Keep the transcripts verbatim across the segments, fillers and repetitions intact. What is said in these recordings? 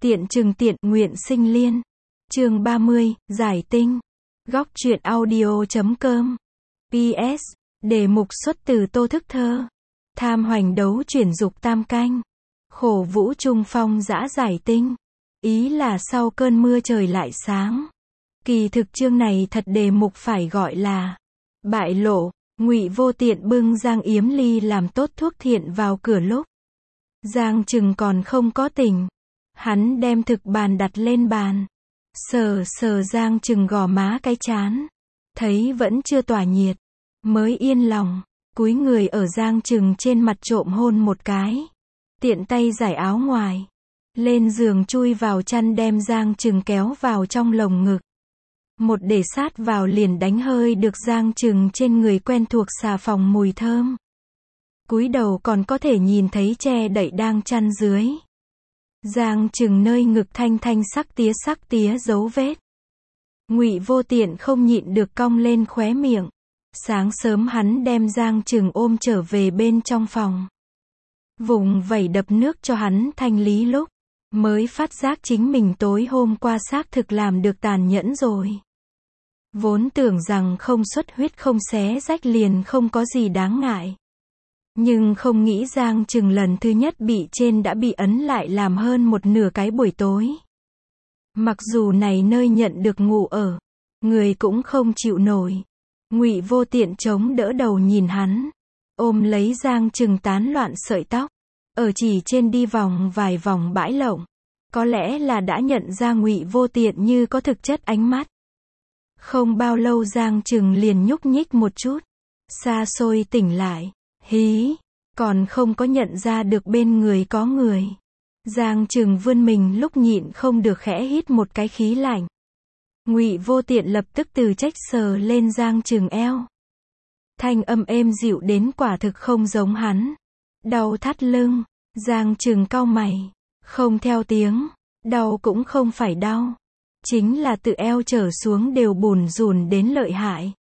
Tiện Trừng Tiện Nguyện Sinh Liên. Chương ba mươi, Giải Tinh. Góc truyện audio chấm com. pê ét. Đề mục xuất từ Tô Thức Thơ. Tham hoành đấu chuyển dục tam canh. Khổ vũ trung phong dã giải tinh. Ý là sau cơn mưa trời lại sáng. Kỳ thực chương này thật đề mục phải gọi là bại lộ. Ngụy Vô Tiện bưng Giang Yếm Ly làm tốt thuốc thiện vào cửa lúc Giang Trừng còn không có tỉnh. Hắn đem thực bàn đặt lên bàn. Sờ sờ Giang Trừng gò má cái chán. Thấy vẫn chưa tỏa nhiệt. Mới yên lòng. Cúi người ở Giang Trừng trên mặt trộm hôn một cái. Tiện tay giải áo ngoài. Lên giường chui vào chăn đem Giang Trừng kéo vào trong lồng ngực. Một để sát vào liền đánh hơi được Giang Trừng trên người quen thuộc xà phòng mùi thơm. Cúi đầu còn có thể nhìn thấy che đậy đang chăn dưới. Giang Trừng nơi ngực thanh thanh sắc tía sắc tía dấu vết. Ngụy Vô Tiện không nhịn được cong lên khóe miệng. Sáng sớm hắn đem Giang Trừng ôm trở về bên trong phòng. Vùng vẩy đập nước cho hắn thanh lý lúc. Mới phát giác chính mình tối hôm qua xác thực làm được tàn nhẫn rồi. Vốn tưởng rằng không xuất huyết không xé rách liền không có gì đáng ngại. Nhưng không nghĩ Giang Trừng lần thứ nhất bị trên đã bị ấn lại làm hơn một nửa cái buổi tối. Mặc dù này nơi nhận được ngủ ở, người cũng không chịu nổi. Ngụy Vô Tiện chống đỡ đầu nhìn hắn, ôm lấy Giang Trừng tán loạn sợi tóc, ở chỉ trên đi vòng vài vòng bãi lộng. Có lẽ là đã nhận ra Ngụy Vô Tiện như có thực chất ánh mắt. Không bao lâu Giang Trừng liền nhúc nhích một chút, xa xôi tỉnh lại. Hí, còn không có nhận ra được bên người có người. Giang Trừng vươn mình lúc nhịn không được khẽ hít một cái khí lạnh. Ngụy Vô Tiện lập tức từ trách sờ lên Giang Trừng eo. Thanh âm êm dịu đến quả thực không giống hắn. Đau thắt lưng. Giang Trừng cau mày. Không theo tiếng. Đau cũng không phải đau. Chính là từ eo trở xuống đều bùn rùn đến lợi hại.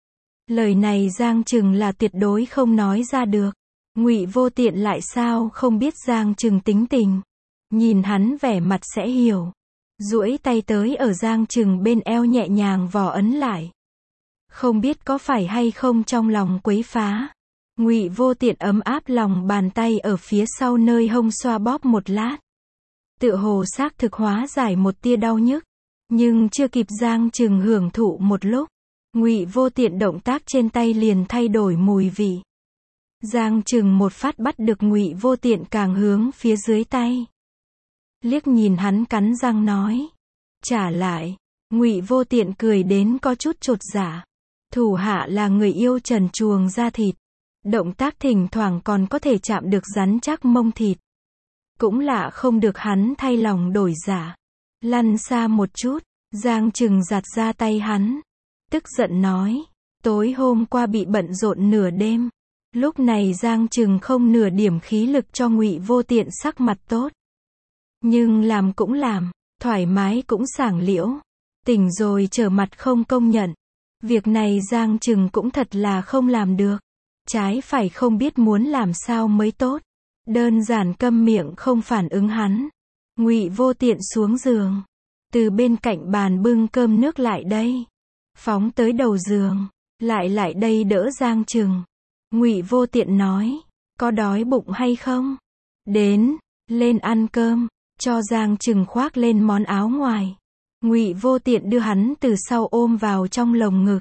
Lời này Giang Trừng là tuyệt đối không nói ra được. Ngụy Vô Tiện lại sao không biết Giang Trừng tính tình. Nhìn hắn vẻ mặt sẽ hiểu. Duỗi tay tới ở Giang Trừng bên eo nhẹ nhàng vò ấn lại. Không biết có phải hay không trong lòng quấy phá. Ngụy Vô Tiện ấm áp lòng bàn tay ở phía sau nơi hông xoa bóp một lát. Tựa hồ xác thực hóa giải một tia đau nhức. Nhưng chưa kịp Giang Trừng hưởng thụ một lúc. Ngụy Vô Tiện động tác trên tay liền thay đổi mùi vị. Giang Trừng một phát bắt được Ngụy Vô Tiện càng hướng phía dưới tay. Liếc nhìn hắn cắn răng nói. Trả lại. Ngụy Vô Tiện cười đến có chút chột dạ. Thủ hạ là người yêu trần truồng da thịt. Động tác thỉnh thoảng còn có thể chạm được rắn chắc mông thịt. Cũng lạ không được hắn thay lòng đổi dạ. Lăn xa một chút. Giang Trừng giặt ra tay hắn. Tức giận nói. Tối hôm qua bị bận rộn nửa đêm. Lúc này Giang Trừng không nửa điểm khí lực cho Ngụy Vô Tiện sắc mặt tốt. Nhưng làm cũng làm. Thoải mái cũng sảng liễu. Tỉnh rồi trở mặt không công nhận. Việc này Giang Trừng cũng thật là không làm được. Trái phải không biết muốn làm sao mới tốt. Đơn giản câm miệng không phản ứng hắn. Ngụy Vô Tiện xuống giường. Từ bên cạnh bàn bưng cơm nước lại đây. Phóng tới đầu giường. Lại lại đây đỡ Giang Trừng. Ngụy Vô Tiện nói. Có đói bụng hay không? Đến. Lên ăn cơm. Cho Giang Trừng khoác lên món áo ngoài. Ngụy Vô Tiện đưa hắn từ sau ôm vào trong lồng ngực.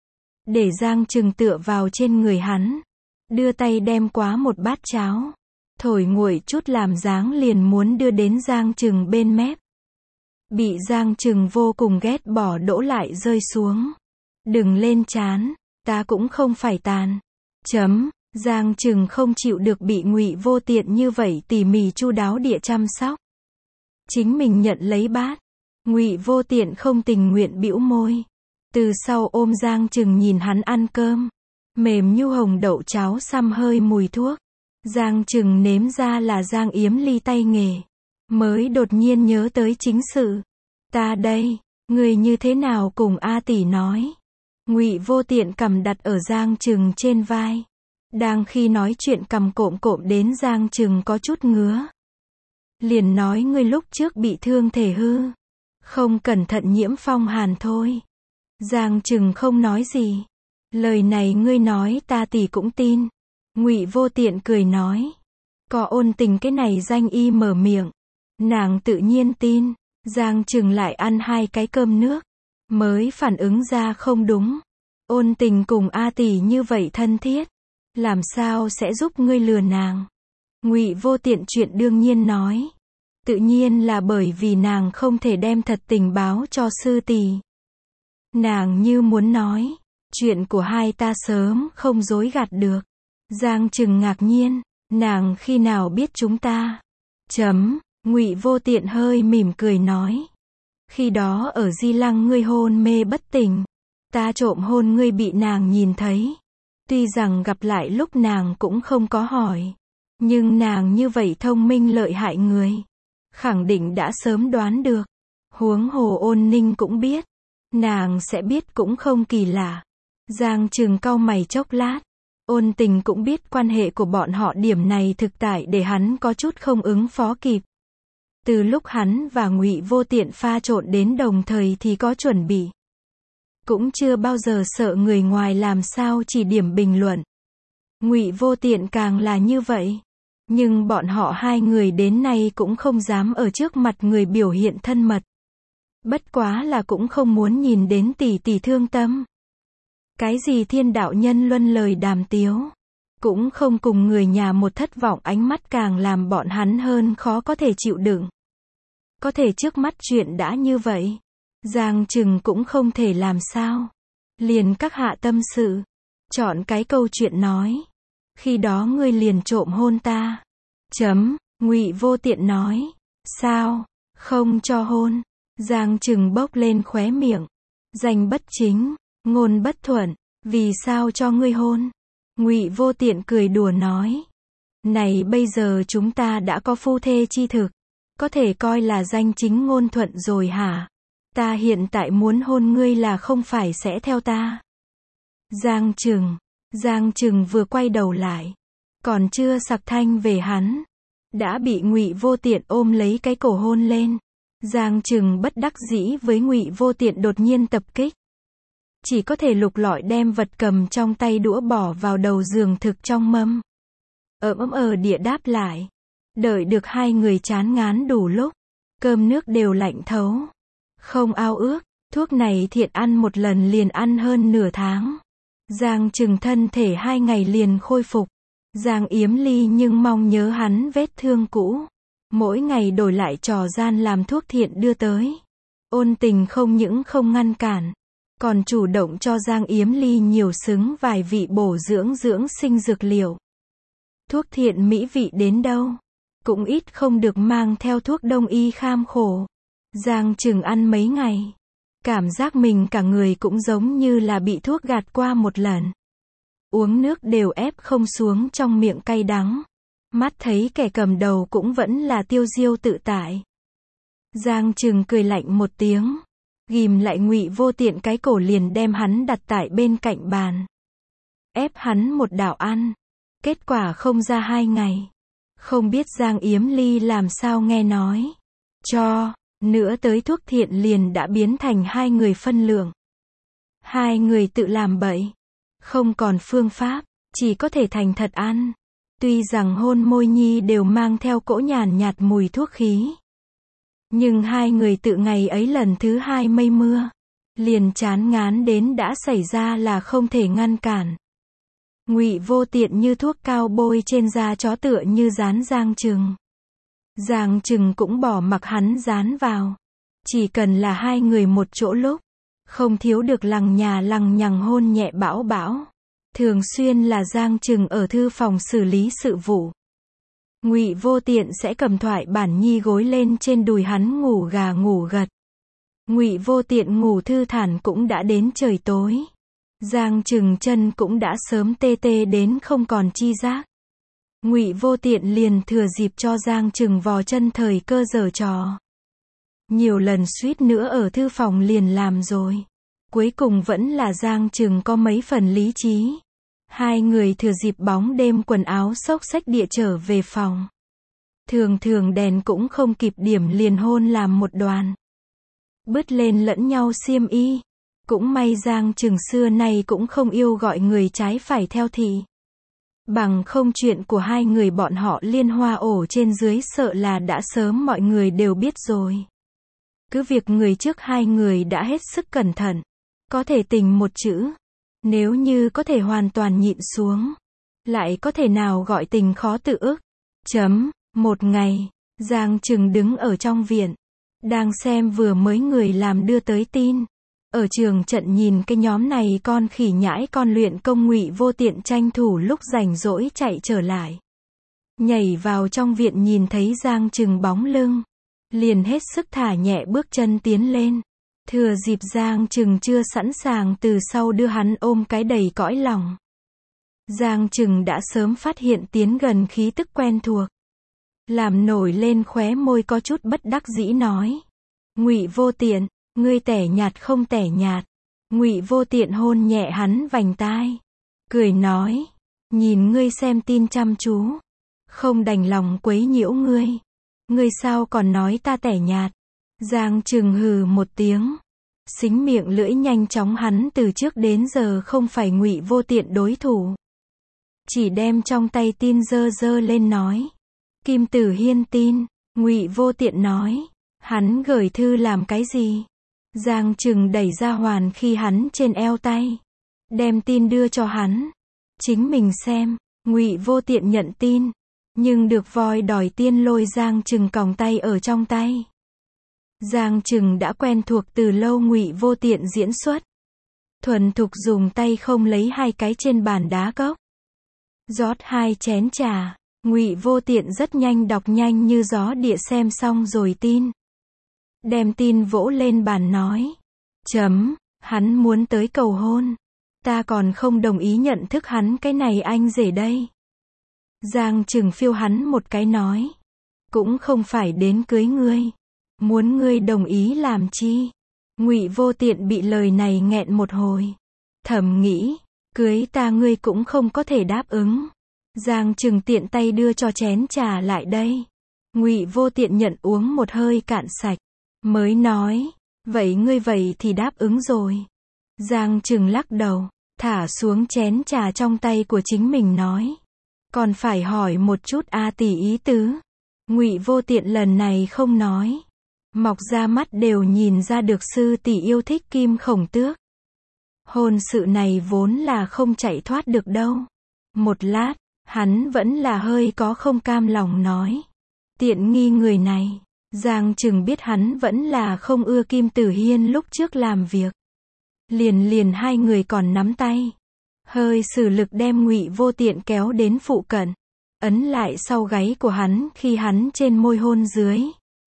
Để Giang Trừng tựa vào trên người hắn. Đưa tay đem quá một bát cháo. Thổi nguội chút làm dáng liền muốn đưa đến Giang Trừng bên mép. Bị Giang Trừng vô cùng ghét bỏ đỗ lại rơi xuống. Đừng lên chán, ta cũng không phải tàn. Chấm, Giang Trừng không chịu được bị Ngụy Vô Tiện như vậy tỉ mỉ chu đáo địa chăm sóc. Chính mình nhận lấy bát. Ngụy Vô Tiện không tình nguyện bĩu môi. Từ sau ôm Giang Trừng nhìn hắn ăn cơm. Mềm như hồng đậu cháo xăm hơi mùi thuốc. Giang Trừng nếm ra là Giang Yếm Ly tay nghề. Mới đột nhiên nhớ tới chính sự. Ta đây, người như thế nào cùng A tỷ nói. Ngụy Vô Tiện cầm đặt ở Giang Trừng trên vai. Đang khi nói chuyện cầm cộm cộm đến Giang Trừng có chút ngứa. Liền nói ngươi lúc trước bị thương thể hư, không cẩn thận nhiễm phong hàn thôi. Giang Trừng không nói gì. Lời này ngươi nói ta tỷ cũng tin. Ngụy Vô Tiện cười nói. Có Ôn Tình cái này danh y mở miệng, nàng tự nhiên tin. Giang Trừng lại ăn hai cái cơm nước, mới phản ứng ra không đúng. Ôn Tình cùng A tỷ như vậy thân thiết, làm sao sẽ giúp ngươi lừa nàng? Ngụy Vô Tiện chuyện đương nhiên nói. Tự nhiên là bởi vì nàng không thể đem thật tình báo cho sư tỷ. Nàng như muốn nói, chuyện của hai ta sớm không dối gạt được. Giang Trừng ngạc nhiên, nàng khi nào biết chúng ta? Chấm, Ngụy Vô Tiện hơi mỉm cười nói. Khi đó ở Di Lăng ngươi hôn mê bất tỉnh, ta trộm hôn ngươi bị nàng nhìn thấy. Tuy rằng gặp lại lúc nàng cũng không có hỏi, nhưng nàng như vậy thông minh lợi hại người, khẳng định đã sớm đoán được. Huống hồ Ôn Ninh cũng biết, nàng sẽ biết cũng không kỳ lạ. Giang Trừng cau mày chốc lát. Ôn Tình cũng biết quan hệ của bọn họ, điểm này thực tại để hắn có chút không ứng phó kịp. Từ lúc hắn và Ngụy Vô Tiện pha trộn đến đồng thời thì có chuẩn bị, cũng chưa bao giờ sợ người ngoài làm sao chỉ điểm bình luận. Ngụy Vô Tiện càng là như vậy. Nhưng bọn họ hai người đến nay cũng không dám ở trước mặt người biểu hiện thân mật. Bất quá là cũng không muốn nhìn đến tỷ tỷ thương tâm. Cái gì thiên đạo nhân luân lời đàm tiếu, cũng không cùng người nhà một thất vọng ánh mắt càng làm bọn hắn hơn khó có thể chịu đựng. Có thể trước mắt chuyện đã như vậy, Giang Trừng cũng không thể làm sao. Liền các hạ tâm sự, chọn cái câu chuyện nói. Khi đó ngươi liền trộm hôn ta. Chấm, Ngụy Vô Tiện nói. Sao, không cho hôn? Giang Trừng bốc lên khóe miệng. Danh bất chính, ngôn bất thuận, vì sao cho ngươi hôn? Ngụy Vô Tiện cười đùa nói. Này bây giờ chúng ta đã có phu thê chi thực, có thể coi là danh chính ngôn thuận rồi hả? Ta hiện tại muốn hôn ngươi là không phải sẽ theo ta? Giang Trừng, Giang Trừng vừa quay đầu lại, còn chưa sặc thanh về hắn, đã bị Ngụy Vô Tiện ôm lấy cái cổ hôn lên. Giang Trừng bất đắc dĩ với Ngụy Vô Tiện đột nhiên tập kích, chỉ có thể lục lọi đem vật cầm trong tay đũa bỏ vào đầu giường thực trong mâm. Ỡm ấm ờ địa đáp lại. Đợi được hai người chán ngán đủ lúc, cơm nước đều lạnh thấu, không ao ước, thuốc này thiện ăn một lần liền ăn hơn nửa tháng. Giang Trừng thân thể hai ngày liền khôi phục. Giang Yếm Ly nhưng mong nhớ hắn vết thương cũ, mỗi ngày đổi lại trò gian làm thuốc thiện đưa tới. Ôn Tình không những không ngăn cản, còn chủ động cho Giang Yếm Ly nhiều xứng vài vị bổ dưỡng dưỡng sinh dược liệu. Thuốc thiện mỹ vị đến đâu, cũng ít không được mang theo thuốc đông y kham khổ. Giang Trừng ăn mấy ngày, cảm giác mình cả người cũng giống như là bị thuốc gạt qua một lần. Uống nước đều ép không xuống trong miệng cay đắng. Mắt thấy kẻ cầm đầu cũng vẫn là tiêu diêu tự tại. Giang Trừng cười lạnh một tiếng, ghim lại Ngụy Vô Tiện cái cổ liền đem hắn đặt tại bên cạnh bàn. Ép hắn một đạo ăn. Kết quả không ra hai ngày. Không biết Giang Yếm Ly làm sao nghe nói. Cho, nữa tới thuốc thiện liền đã biến thành hai người phân lượng. Hai người tự làm bậy. Không còn phương pháp, chỉ có thể thành thật ăn. Tuy rằng hôn môi nhi đều mang theo cỗ nhàn nhạt mùi thuốc khí. Nhưng hai người tự ngày ấy lần thứ hai mây mưa, liền chán ngán đến đã xảy ra là không thể ngăn cản. Ngụy Vô Tiện như thuốc cao bôi trên da chó tựa như dán Giang Trừng. Giang Trừng cũng bỏ mặc hắn dán vào. Chỉ cần là hai người một chỗ lúc, không thiếu được lằng nhà lằng nhằng hôn nhẹ bão bão. Thường xuyên là Giang Trừng ở thư phòng xử lý sự vụ. Ngụy Vô Tiện sẽ cầm thoại bản nhi gối lên trên đùi hắn ngủ gà ngủ gật. Ngụy Vô Tiện ngủ thư thản cũng đã đến trời tối. Giang Trừng chân cũng đã sớm tê tê đến không còn chi giác. Ngụy Vô Tiện liền thừa dịp cho Giang Trừng vò chân thời cơ giở trò. Nhiều lần suýt nữa ở thư phòng liền làm rồi. Cuối cùng vẫn là Giang Trừng có mấy phần lý trí. Hai người thừa dịp bóng đêm quần áo xốc xách địa trở về phòng. Thường thường đèn cũng không kịp điểm liền hôn làm một đoàn. Bứt lên lẫn nhau xiêm y. Cũng may Giang Trừng xưa nay cũng không yêu gọi người trái phải theo thị. Bằng không chuyện của hai người bọn họ liên hoa ổ trên dưới sợ là đã sớm mọi người đều biết rồi. Cứ việc người trước hai người đã hết sức cẩn thận. Có thể tình một chữ. Nếu như có thể hoàn toàn nhịn xuống. Lại có thể nào gọi tình khó tự ức. Chấm. Một ngày, Giang Trừng đứng ở trong viện. Đang xem vừa mới người làm đưa tới tin. Ở trường trận nhìn cái nhóm này con khỉ nhãi con luyện công Ngụy Vô Tiện tranh thủ lúc rảnh rỗi chạy trở lại. Nhảy vào trong viện nhìn thấy Giang Trừng bóng lưng. Liền hết sức thả nhẹ bước chân tiến lên. Thừa dịp Giang Trừng chưa sẵn sàng từ sau đưa hắn ôm cái đầy cõi lòng. Giang Trừng đã sớm phát hiện tiến gần khí tức quen thuộc. Làm nổi lên khóe môi có chút bất đắc dĩ nói. Ngụy Vô Tiện, ngươi tẻ nhạt không tẻ nhạt. Ngụy Vô Tiện hôn nhẹ hắn vành tai. Cười nói. Nhìn ngươi xem tin chăm chú. Không đành lòng quấy nhiễu ngươi. Ngươi sao còn nói ta tẻ nhạt. Giang Trừng hừ một tiếng. Xính miệng lưỡi nhanh chóng hắn từ trước đến giờ không phải Ngụy Vô Tiện đối thủ. Chỉ đem trong tay tin dơ dơ lên nói. Kim Tử Hiên tin. Ngụy Vô Tiện nói. Hắn gửi thư làm cái gì? Giang Trừng đẩy ra hoàn khi hắn trên eo tay. Đem tin đưa cho hắn. Chính mình xem. Ngụy Vô Tiện nhận tin. Nhưng được voi đòi tiên lôi Giang Trừng còng tay ở trong tay. Giang Trừng đã quen thuộc từ lâu Ngụy Vô Tiện diễn xuất. Thuần thục dùng tay không lấy hai cái trên bàn đá cốc. Rót hai chén trà. Ngụy Vô Tiện rất nhanh đọc nhanh như gió địa xem xong rồi tin. Đem tin vỗ lên bàn nói. Chấm, hắn muốn tới cầu hôn. Ta còn không đồng ý nhận thức hắn cái này anh rể đây. Giang Trừng phiêu hắn một cái nói. Cũng không phải đến cưới ngươi. Muốn ngươi đồng ý làm chi? Ngụy Vô Tiện bị lời này nghẹn một hồi. Thầm nghĩ, cưới ta ngươi cũng không có thể đáp ứng. Giang Trừng tiện tay đưa cho chén trà lại đây. Ngụy Vô Tiện nhận uống một hơi cạn sạch. Mới nói, vậy ngươi vậy thì đáp ứng rồi. Giang Trừng lắc đầu, thả xuống chén trà trong tay của chính mình nói. Còn phải hỏi một chút A tỷ ý tứ. Ngụy Vô Tiện lần này không nói. Mọc ra mắt đều nhìn ra được sư tỷ yêu thích Kim Khổng Tước. Hôn sự này vốn là không chạy thoát được đâu. Một lát, hắn vẫn là hơi có không cam lòng nói. Tiện nghi người này. Giang Trừng biết hắn vẫn là không ưa Kim Tử Hiên lúc trước làm việc. Liền liền hai người còn nắm tay. Hơi sử lực đem Ngụy Vô Tiện kéo đến phụ cận. Ấn lại sau gáy của hắn khi hắn trên môi hôn dưới.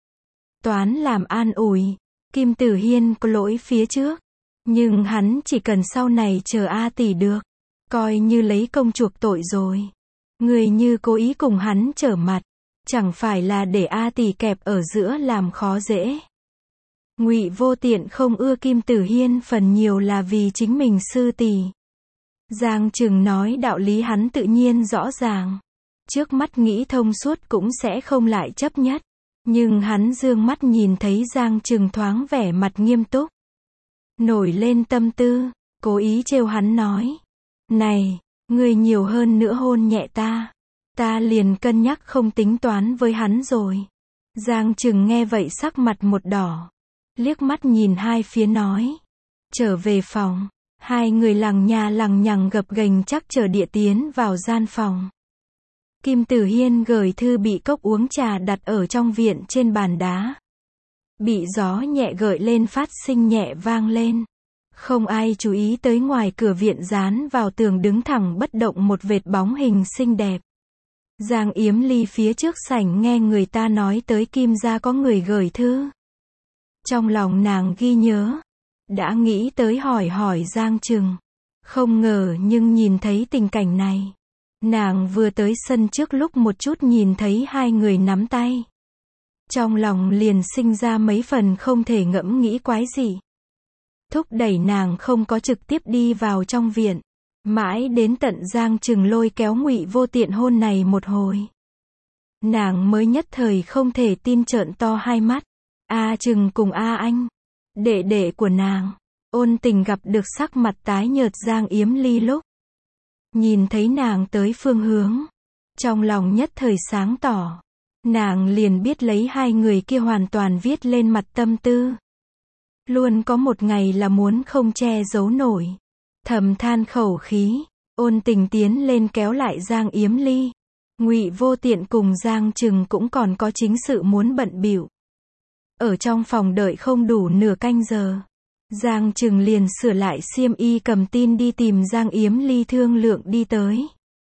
Toán làm an ủi. Kim Tử Hiên có lỗi phía trước. Nhưng hắn chỉ cần sau này chờ A tỷ được. Coi như lấy công chuộc tội rồi. Người như cố ý cùng hắn trở mặt. Chẳng phải là để A tỷ kẹp ở giữa làm khó dễ. Ngụy Vô Tiện không ưa Kim Tử Hiên phần nhiều là vì chính mình sư tỷ. Giang Trừng nói đạo lý hắn tự nhiên rõ ràng. Trước mắt nghĩ thông suốt cũng sẽ không lại chấp nhất. Nhưng hắn dương mắt nhìn thấy Giang Trừng thoáng vẻ mặt nghiêm túc. Nổi lên tâm tư, cố ý trêu hắn nói. Này, ngươi nhiều hơn nữa hôn nhẹ ta. Ta liền cân nhắc không tính toán với hắn rồi. Giang Trừng nghe vậy sắc mặt một đỏ. Liếc mắt nhìn hai phía nói. Trở về phòng. Hai người lằng nhà lằng nhằng gập ghềnh chắc chờ địa tiến vào gian phòng. Kim Tử Hiên gửi thư bị cốc uống trà đặt ở trong viện trên bàn đá. Bị gió nhẹ gợi lên phát sinh nhẹ vang lên. Không ai chú ý tới ngoài cửa viện dán vào tường đứng thẳng bất động một vệt bóng hình xinh đẹp. Giang Yếm Ly phía trước sảnh nghe người ta nói tới Kim gia có người gửi thư. Trong lòng nàng ghi nhớ. Đã nghĩ tới hỏi hỏi Giang Trừng. Không ngờ nhưng nhìn thấy tình cảnh này. Nàng vừa tới sân trước lúc một chút nhìn thấy hai người nắm tay. Trong lòng liền sinh ra mấy phần không thể ngẫm nghĩ quái gì. Thúc đẩy nàng không có trực tiếp đi vào trong viện. Mãi đến tận Giang Trừng lôi kéo Ngụy Vô Tiện hôn này một hồi. Nàng mới nhất thời không thể tin trợn to hai mắt. A Trừng cùng A Anh, đệ đệ của nàng. Ôn Tình gặp được sắc mặt tái nhợt Giang Yếm Ly lúc nhìn thấy nàng tới phương hướng, trong lòng nhất thời sáng tỏ. Nàng liền biết lấy hai người kia hoàn toàn viết lên mặt tâm tư. Luôn có một ngày là muốn không che giấu nổi. Thầm than khẩu khí, Ôn Tình tiến lên kéo lại Giang Yếm Ly. Ngụy Vô Tiện cùng Giang Trừng cũng còn có chính sự muốn bận bịu. Ở trong phòng đợi không đủ nửa canh giờ, Giang Trừng liền sửa lại xiêm y cầm tin đi tìm Giang Yếm Ly thương lượng đi tới.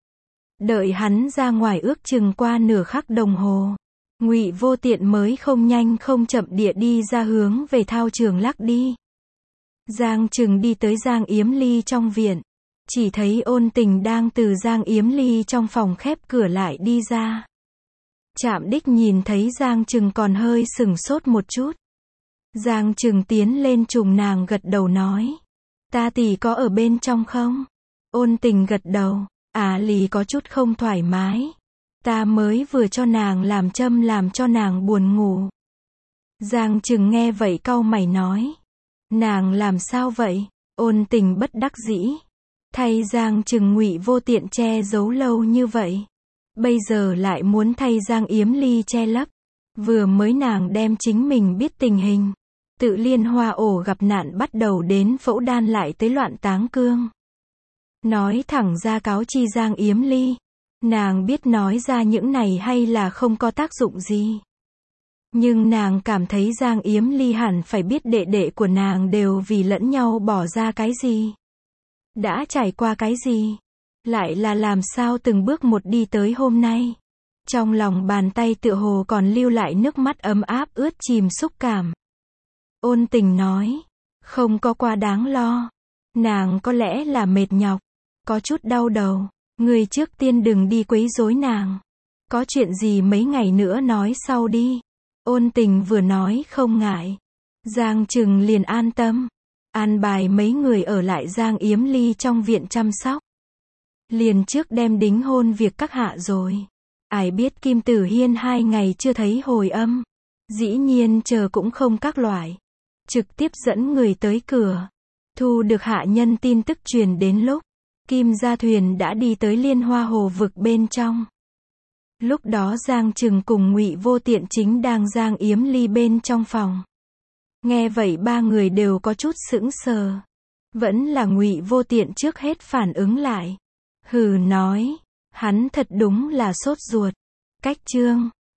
Đợi hắn ra ngoài ước chừng qua nửa khắc đồng hồ, Ngụy Vô Tiện mới không nhanh không chậm địa đi ra hướng về thao trường lắc đi. Giang Trừng đi tới Giang Yếm Ly trong viện, chỉ thấy Ôn Tình đang từ Giang Yếm Ly trong phòng khép cửa lại đi ra. Trạm Đích nhìn thấy Giang Trừng còn hơi sửng sốt một chút. Giang Trừng tiến lên trùng nàng gật đầu nói, ta tỷ có ở bên trong không? Ôn Tình gật đầu, à lì có chút không thoải mái. Ta mới vừa cho nàng làm châm làm cho nàng buồn ngủ. Giang Trừng nghe vậy cau mày nói, nàng làm sao vậy? Ôn Tình bất đắc dĩ, thay Giang Trừng Ngụy Vô Tiện che giấu lâu như vậy, bây giờ lại muốn thay Giang Yếm Ly che lấp. Vừa mới nàng đem chính mình biết tình hình, tự Liên Hoa ổ gặp nạn bắt đầu đến phẫu đan lại tới loạn táng cương. Nói thẳng ra cáo chi Giang Yếm Ly, nàng biết nói ra những này hay là không có tác dụng gì. Nhưng nàng cảm thấy Giang Yếm Ly hẳn phải biết đệ đệ của nàng đều vì lẫn nhau bỏ ra cái gì, đã trải qua cái gì, lại là làm sao từng bước một đi tới hôm nay. Trong lòng bàn tay tựa hồ còn lưu lại nước mắt ấm áp ướt chìm xúc cảm. Ôn Tình nói, không có quá đáng lo. Nàng có lẽ là mệt nhọc, có chút đau đầu. Người trước tiên đừng đi quấy rối nàng. Có chuyện gì mấy ngày nữa nói sau đi. Ôn Tình vừa nói không ngại, Giang Trừng liền an tâm, an bài mấy người ở lại Giang Yếm Ly trong viện chăm sóc. Liền trước đem đính hôn việc các hạ rồi. Ai biết Kim Tử Hiên hai ngày chưa thấy hồi âm, dĩ nhiên chờ cũng không các loại, trực tiếp dẫn người tới cửa. Thu được hạ nhân tin tức truyền đến lúc Kim Gia thuyền đã đi tới Liên Hoa hồ vực bên trong. Lúc đó Giang Trừng cùng Ngụy Vô Tiện chính đang Giang Yếm Ly bên trong phòng. Nghe vậy ba người đều có chút sững sờ. Vẫn là Ngụy Vô Tiện trước hết phản ứng lại. Hừ nói, hắn thật đúng là sốt ruột. Cách chương